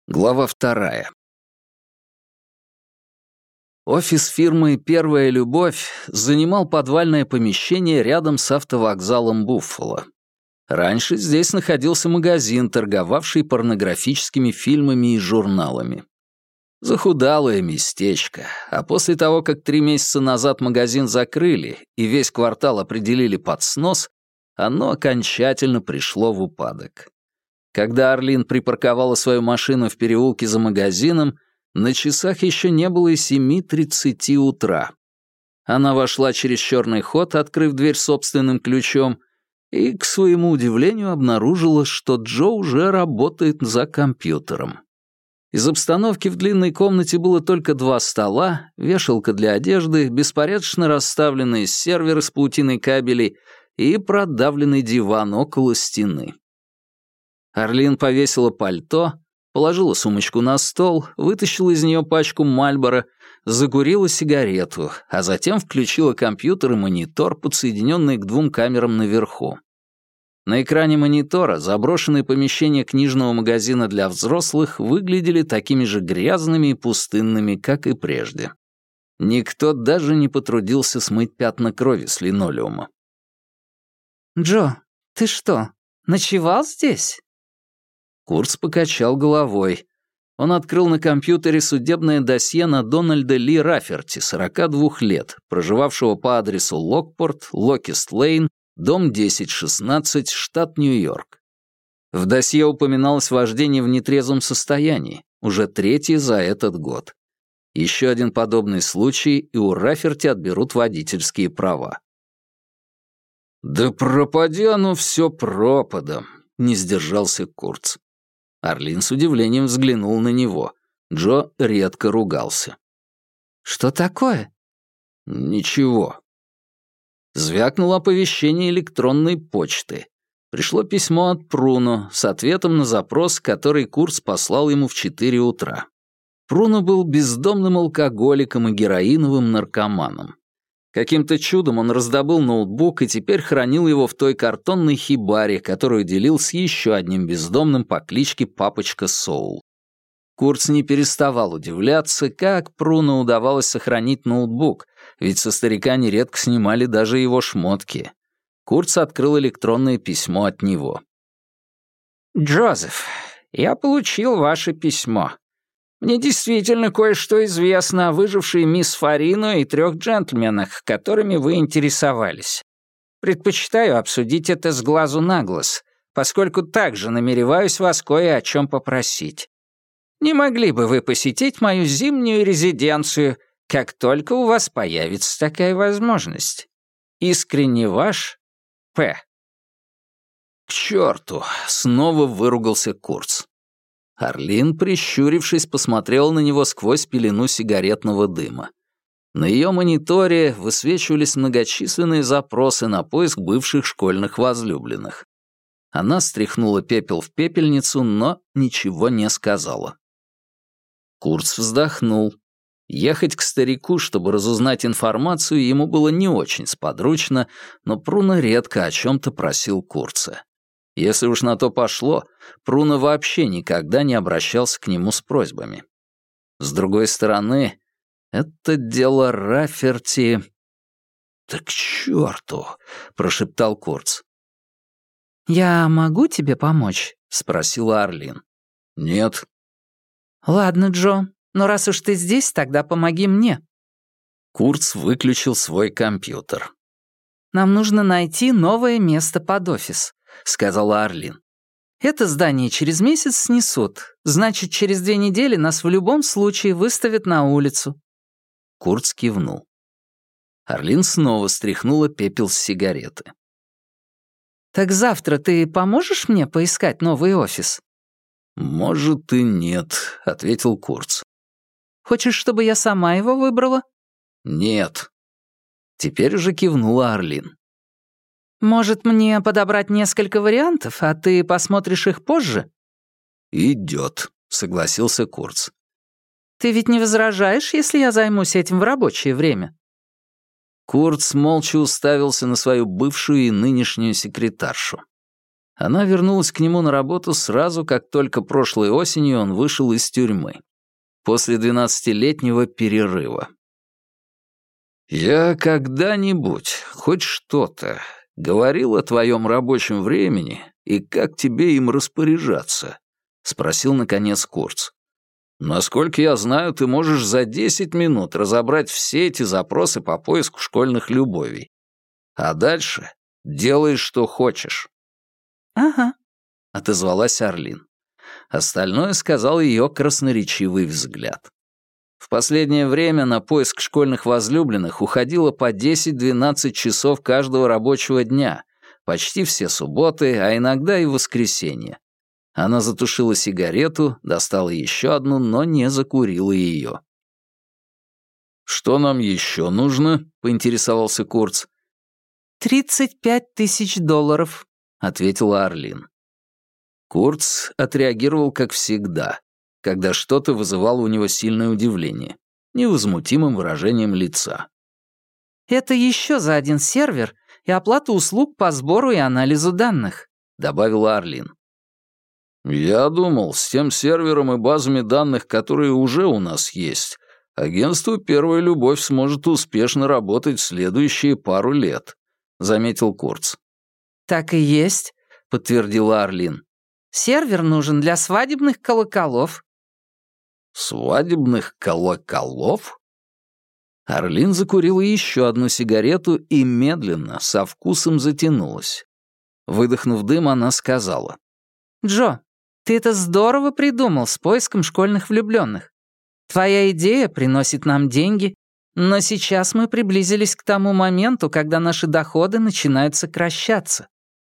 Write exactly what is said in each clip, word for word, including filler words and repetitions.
Глава вторая. Офис фирмы «Первая любовь» занимал подвальное помещение рядом с автовокзалом Буффало. Раньше здесь находился магазин, торговавший порнографическими фильмами и журналами. Захудалое местечко, а после того, как три месяца назад магазин закрыли и весь квартал определили под снос, оно окончательно пришло в упадок. Когда Арлин припарковала свою машину в переулке за магазином, на часах еще не было и семи тридцати утра. Она вошла через черный ход, открыв дверь собственным ключом, и, к своему удивлению, обнаружила, что Джо уже работает за компьютером. Из обстановки в длинной комнате было только два стола, вешалка для одежды, беспорядочно расставленные серверы с паутиной кабелей и продавленный диван около стены. Арлин повесила пальто, положила сумочку на стол, вытащила из нее пачку Мальборо, закурила сигарету, а затем включила компьютер и монитор, подсоединенные к двум камерам наверху. На экране монитора заброшенные помещения книжного магазина для взрослых выглядели такими же грязными и пустынными, как и прежде. Никто даже не потрудился смыть пятна крови с линолеума. «Джо, ты что, ночевал здесь?» Курц покачал головой. Он открыл на компьютере судебное досье на Дональда Ли Раферти, сорока двух лет, проживавшего по адресу Локпорт, Локист-Лейн, дом десять шестнадцать, штат Нью-Йорк. В досье упоминалось вождение в нетрезвом состоянии, уже третье за этот год. Еще один подобный случай, и у Раферти отберут водительские права. «Да пропади оно все пропадом», — не сдержался Курц. Арлин с удивлением взглянул на него. Джо редко ругался. «Что такое?» «Ничего». Звякнуло оповещение электронной почты. Пришло письмо от Пруно с ответом на запрос, который Курц послал ему в четыре утра. Пруно был бездомным алкоголиком и героиновым наркоманом. Каким-то чудом он раздобыл ноутбук и теперь хранил его в той картонной хибаре, которую делил с еще одним бездомным по кличке Папочка Соул. Курц не переставал удивляться, как Пруно удавалось сохранить ноутбук, ведь со старика нередко снимали даже его шмотки. Курц открыл электронное письмо от него. «Джозеф, я получил ваше письмо. Мне действительно кое-что известно о выжившей мисс Фарино и трех джентльменах, которыми вы интересовались. Предпочитаю обсудить это с глазу на глаз, поскольку также намереваюсь вас кое о чем попросить. Не могли бы вы посетить мою зимнюю резиденцию, как только у вас появится такая возможность? Искренне ваш, П. «К черту!» — снова выругался Курц. Арлин, прищурившись, посмотрела на него сквозь пелену сигаретного дыма. На ее мониторе высвечивались многочисленные запросы на поиск бывших школьных возлюбленных. Она стряхнула пепел в пепельницу, но ничего не сказала. Курц вздохнул. Ехать к старику, чтобы разузнать информацию, ему было не очень сподручно, но Пруно редко о чем-то просил Курца. Если уж на то пошло, Пруно вообще никогда не обращался к нему с просьбами. С другой стороны, это дело Раферти... «Да к черту!» — прошептал Курц. «Я могу тебе помочь?» — спросила Арлин. «Нет». «Ладно, Джо, но раз уж ты здесь, тогда помоги мне». Курц выключил свой компьютер. «Нам нужно найти новое место под офис», — сказала Арлин. «Это здание через месяц снесут. Значит, через две недели нас в любом случае выставят на улицу». Курц кивнул. Арлин снова стряхнула пепел с сигареты. «Так завтра ты поможешь мне поискать новый офис?» «Может и нет», — ответил Курц. «Хочешь, чтобы я сама его выбрала?» «Нет». Теперь уже кивнула Арлин. «Может, мне подобрать несколько вариантов, а ты посмотришь их позже?» «Идет», — согласился Курц. «Ты ведь не возражаешь, если я займусь этим в рабочее время?» Курц молча уставился на свою бывшую и нынешнюю секретаршу. Она вернулась к нему на работу сразу, как только прошлой осенью он вышел из тюрьмы. После двенадцатилетнего перерыва. «Я когда-нибудь, хоть что-то, говорил о твоем рабочем времени и как тебе им распоряжаться?» — спросил, наконец, Курц. «Насколько я знаю, ты можешь за десять минут разобрать все эти запросы по поиску школьных любовей. А дальше делай, что хочешь». «Ага», — отозвалась Арлин. Остальное сказал ее красноречивый взгляд. В последнее время на поиск школьных возлюбленных уходило по десять-двенадцать часов каждого рабочего дня, почти все субботы, а иногда и воскресенья. Она затушила сигарету, достала еще одну, но не закурила ее. «Что нам еще нужно?» — поинтересовался Курц. «Тридцать пять тысяч долларов», — ответила Арлин. Курц отреагировал как всегда, когда что-то вызывало у него сильное удивление, невозмутимым выражением лица. «Это еще за один сервер и оплата услуг по сбору и анализу данных», — добавила Арлин. «Я думал, с тем сервером и базами данных, которые уже у нас есть, агентство «Первая любовь» сможет успешно работать следующие пару лет», — заметил Курц. «Так и есть», — подтвердила Арлин. «Сервер нужен для свадебных колоколов». «Свадебных колоколов?» Арлин закурила еще одну сигарету и медленно, со вкусом затянулась. Выдохнув дым, она сказала. «Джо, ты это здорово придумал с поиском школьных влюбленных. Твоя идея приносит нам деньги, но сейчас мы приблизились к тому моменту, когда наши доходы начинают сокращаться».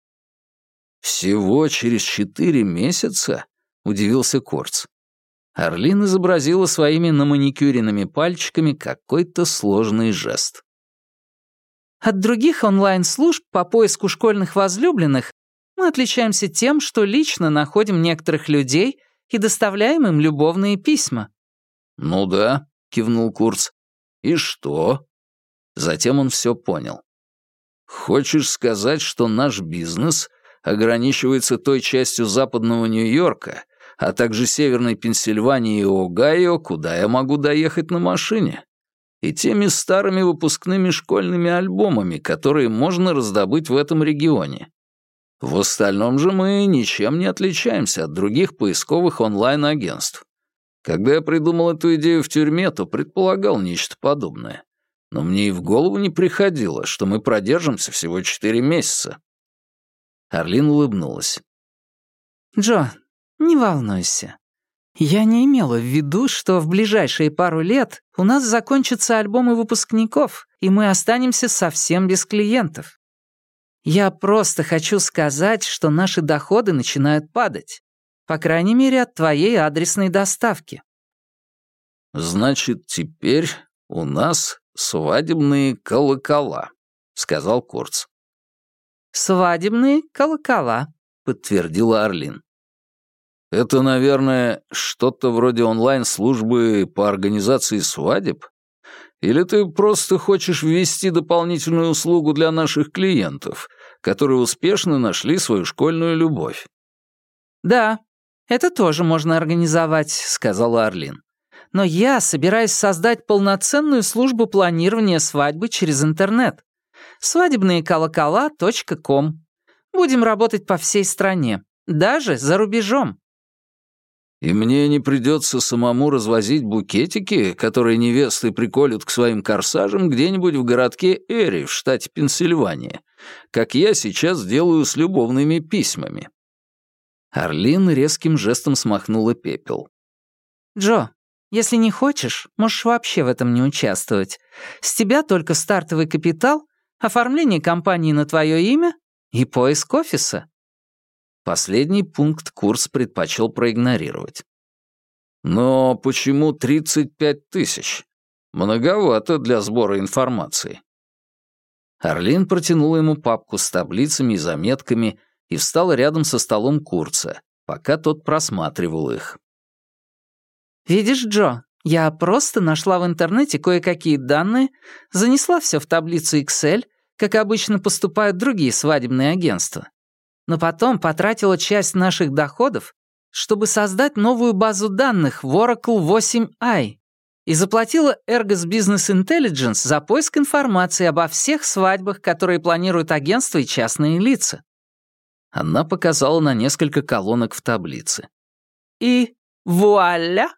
«Всего через четыре месяца?» — удивился Курц. Арлин изобразила своими наманикюренными пальчиками какой-то сложный жест. «От других онлайн-служб по поиску школьных возлюбленных мы отличаемся тем, что лично находим некоторых людей и доставляем им любовные письма». «Ну да», — кивнул Курц. «И что?» Затем он все понял. «Хочешь сказать, что наш бизнес ограничивается той частью западного Нью-Йорка, а также северной Пенсильвании и Огайо, куда я могу доехать на машине, и теми старыми выпускными школьными альбомами, которые можно раздобыть в этом регионе? В остальном же мы ничем не отличаемся от других поисковых онлайн-агентств. Когда я придумал эту идею в тюрьме, то предполагал нечто подобное. Но мне и в голову не приходило, что мы продержимся всего четыре месяца». Арлин улыбнулась. «Джо, не волнуйся. Я не имела в виду, что в ближайшие пару лет у нас закончатся альбомы выпускников, и мы останемся совсем без клиентов. Я просто хочу сказать, что наши доходы начинают падать. По крайней мере, от твоей адресной доставки». «Значит, теперь у нас свадебные колокола», — сказал Курц. «Свадебные колокола», — подтвердила Арлин. «Это, наверное, что-то вроде онлайн-службы по организации свадеб? Или ты просто хочешь ввести дополнительную услугу для наших клиентов, которые успешно нашли свою школьную любовь?» «Да, это тоже можно организовать», — сказала Арлин. «Но я собираюсь создать полноценную службу планирования свадьбы через интернет. свадебные колокола точка ком. Будем работать по всей стране, даже за рубежом». «И мне не придется самому развозить букетики, которые невесты приколют к своим корсажам где-нибудь в городке Эри в штате Пенсильвания, как я сейчас делаю с любовными письмами». Арлин резким жестом смахнула пепел. «Джо, если не хочешь, можешь вообще в этом не участвовать. С тебя только стартовый капитал, оформление компании на твое имя и поиск офиса». Последний пункт Курц предпочел проигнорировать. «Но почему тридцать пять тысяч? Многовато для сбора информации». Арлин протянула ему папку с таблицами и заметками и встала рядом со столом Курца, пока тот просматривал их. «Видишь, Джо, я просто нашла в интернете кое-какие данные, занесла все в таблицу Excel, как обычно поступают другие свадебные агентства. но потом потратила часть наших доходов, чтобы создать новую базу данных в Oracle восемь ай и заплатила Ergos Business Intelligence за поиск информации обо всех свадьбах, которые планируют агентства и частные лица. Она показала на несколько колонок в таблице. И вуаля!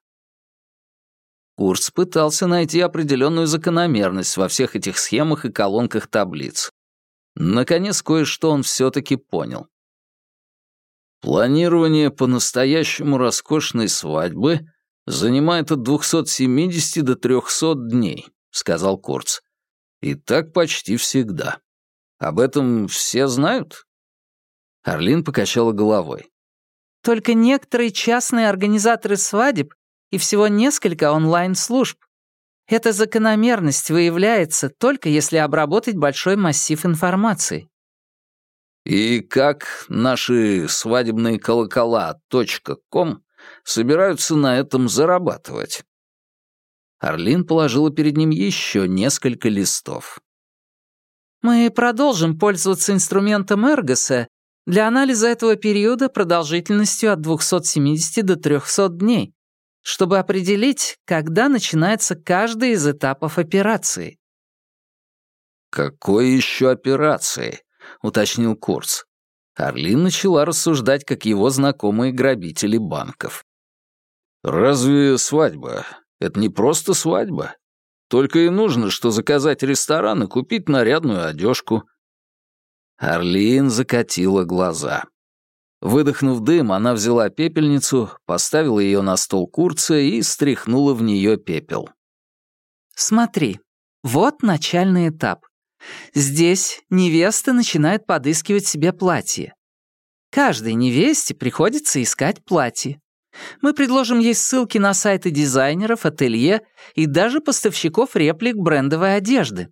Курц пытался найти определенную закономерность во всех этих схемах и колонках таблиц. Наконец, кое-что он все-таки понял. Планирование по-настоящему роскошной свадьбы занимает от двухсот семидесяти до трехсот дней, сказал Курц. И так почти всегда. Об этом все знают? Арлин покачала головой. Только некоторые частные организаторы свадеб и всего несколько онлайн-служб. Эта закономерность выявляется только если обработать большой массив информации. И как наши свадебные колокола .ком собираются на этом зарабатывать? Арлин положила перед ним еще несколько листов. Мы продолжим пользоваться инструментом Эргоса для анализа этого периода продолжительностью от двухсот семидесяти до трехсот дней, чтобы определить, когда начинается каждый из этапов операции. «Какой еще операции?» — уточнил Курц. Арлин начала рассуждать, как его знакомые грабители банков. «Разве свадьба — это не просто свадьба? Только и нужно, что заказать ресторан и купить нарядную одежку». Арлин закатила глаза. Выдохнув дым, она взяла пепельницу, поставила ее на стол Курца и стряхнула в нее пепел. «Смотри, вот начальный этап. Здесь невеста начинает подыскивать себе платье. Каждой невесте приходится искать платье. Мы предложим ей ссылки на сайты дизайнеров, ателье и даже поставщиков реплик брендовой одежды».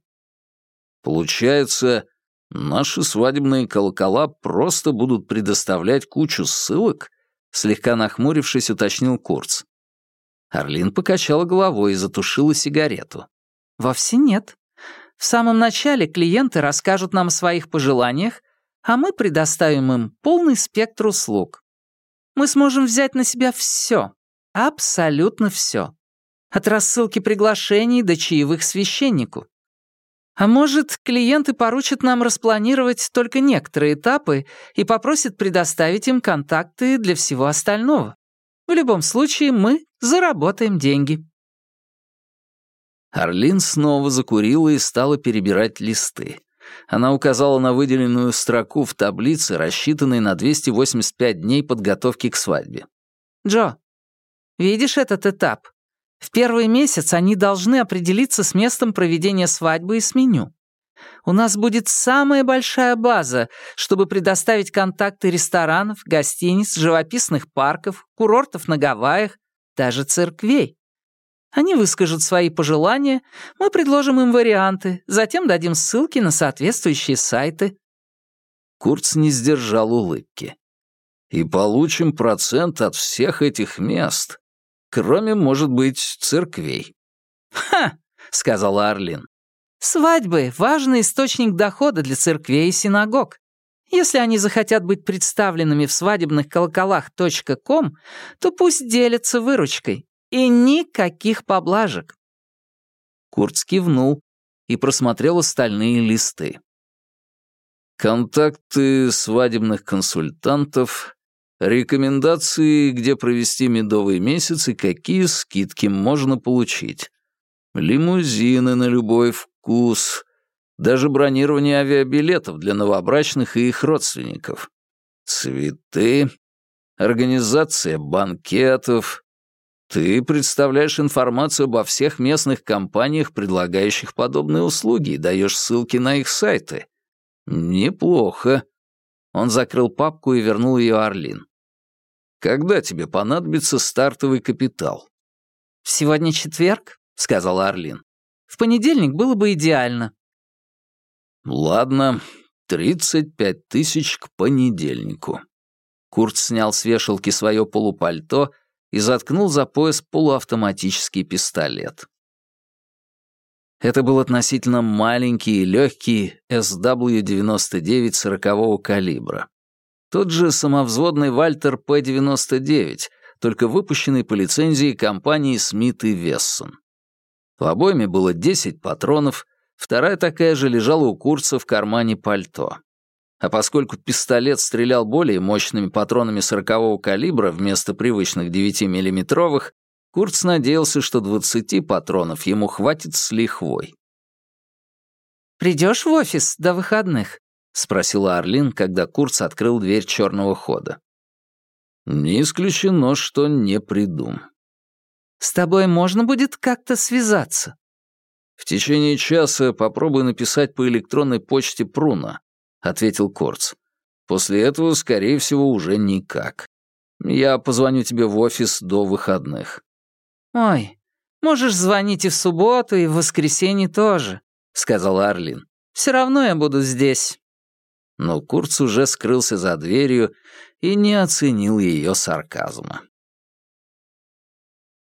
Получается, наши свадебные колокола просто будут предоставлять кучу ссылок? Слегка нахмурившись, уточнил Курц. Арлин покачала головой и затушила сигарету. Вовсе нет. В самом начале клиенты расскажут нам о своих пожеланиях, а мы предоставим им полный спектр услуг. Мы сможем взять на себя все, абсолютно все. От рассылки приглашений до чаевых священнику. А может, клиенты поручат нам распланировать только некоторые этапы и попросят предоставить им контакты для всего остального. В любом случае, мы заработаем деньги. Арлин снова закурила и стала перебирать листы. Она указала на выделенную строку в таблице, рассчитанной на двести восемьдесят пять дней подготовки к свадьбе. «Джо, видишь этот этап? В первый месяц они должны определиться с местом проведения свадьбы и с меню. У нас будет самая большая база, чтобы предоставить контакты ресторанов, гостиниц, живописных парков, курортов на Гавайях, даже церквей. Они выскажут свои пожелания, мы предложим им варианты, затем дадим ссылки на соответствующие сайты». Курц не сдержал улыбки. «И получим процент от всех этих мест, кроме, может быть, церквей». «Ха!» — сказала Арлин. «Свадьбы — важный источник дохода для церквей и синагог. Если они захотят быть представленными в свадебных колоколах .ком, то пусть делятся выручкой. И никаких поблажек». Курц кивнул и просмотрел остальные листы. Контакты свадебных консультантов, рекомендации, где провести медовый месяц и какие скидки можно получить, лимузины на любой вкус, даже бронирование авиабилетов для новобрачных и их родственников, цветы, организация банкетов. Ты представляешь информацию обо всех местных компаниях, предлагающих подобные услуги, и даешь ссылки на их сайты. Неплохо. Он закрыл папку и вернул ее Арлин. Когда тебе понадобится стартовый капитал? «Сегодня четверг», — сказала Арлин. «В понедельник было бы идеально». «Ладно, тридцать пять тысяч к понедельнику». Курт снял с вешалки свое полупальто и заткнул за пояс полуавтоматический пистолет. Это был относительно маленький и легкий эс дабл ю девяносто девять сорокового калибра. Тот же самовзводный Вальтер П девяносто девять, только выпущенный по лицензии компании Смит и Вессон. В обойме было десять патронов, вторая такая же лежала у Курца в кармане пальто. А поскольку пистолет стрелял более мощными патронами сорокового калибра вместо привычных девятимиллиметровых, Курц надеялся, что двадцати патронов ему хватит с лихвой. «Придешь в офис до выходных?» — спросила Арлин, когда Курц открыл дверь черного хода. «Не исключено, что не приду». «С тобой можно будет как-то связаться?» «В течение часа попробуй написать по электронной почте Пруна», — ответил Курц. «После этого, скорее всего, уже никак. Я позвоню тебе в офис до выходных». «Ой, можешь звонить и в субботу, и в воскресенье тоже», — сказала Арлин. «Все равно я буду здесь». Но Курц уже скрылся за дверью и не оценил ее сарказма.